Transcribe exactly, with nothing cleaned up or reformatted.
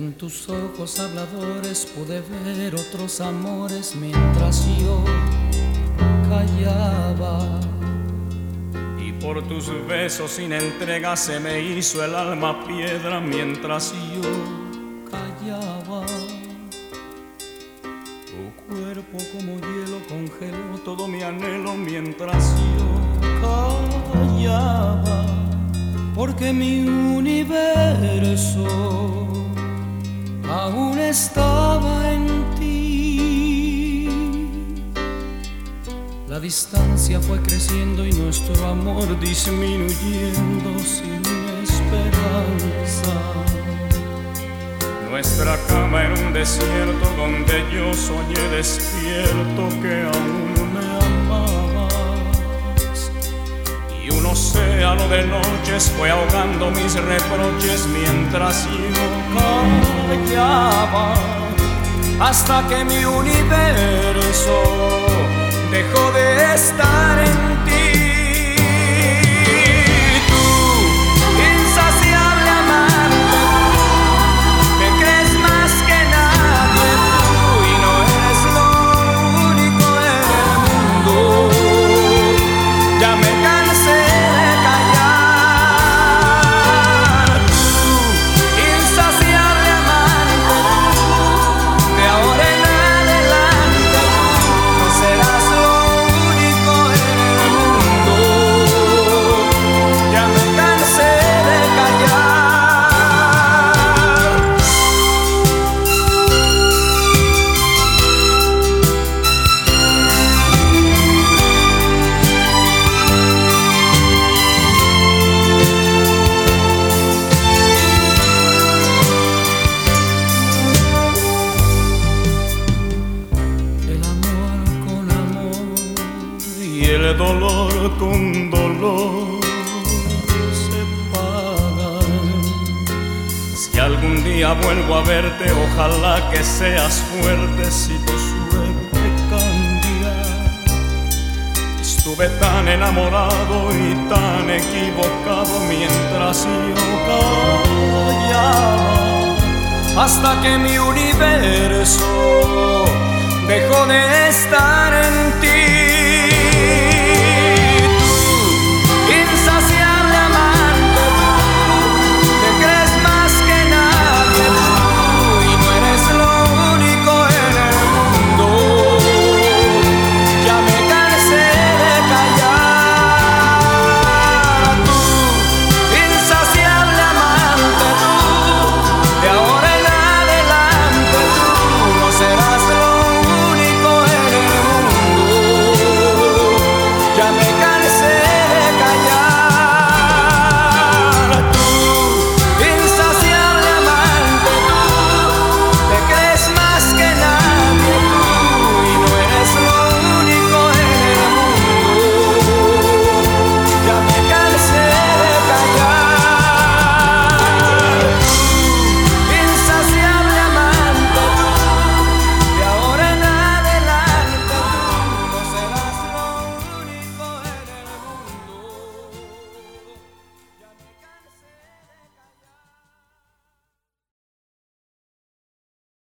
En tus ojos habladores pude ver otros amores mientras yo callaba. Y por tus besos sin entrega se me hizo el alma piedra mientras yo callaba. Tu cuerpo como hielo congeló todo mi anhelo mientras yo callaba. Porque mi universo aún estaba en ti. La distancia fue creciendo y nuestro amor disminuyendo sin esperanza. Nuestra cama era un desierto donde yo soñé despierto que aún me amabas. Y un océano de noches fue ahogando mis reproches mientras yo callaba, hasta que mi universo dejó de estar en ti. Tú, insaciable amante, te crees más que nadie tú, y no eres lo único en el mundo. Ya me cansé de callar. Tú, insaciable amante, de ahora en adelante tú no serás lo único en el mundo. Ya me cansé de callar. El amor con amor y el dolor con dolor se pagan. Si algún día vuelvo a verte, ojalá que seas fuerte si tu suerte cambia. Estuve tan enamorado y tan equivocado mientras yo callaba, hasta que mi universo dejó de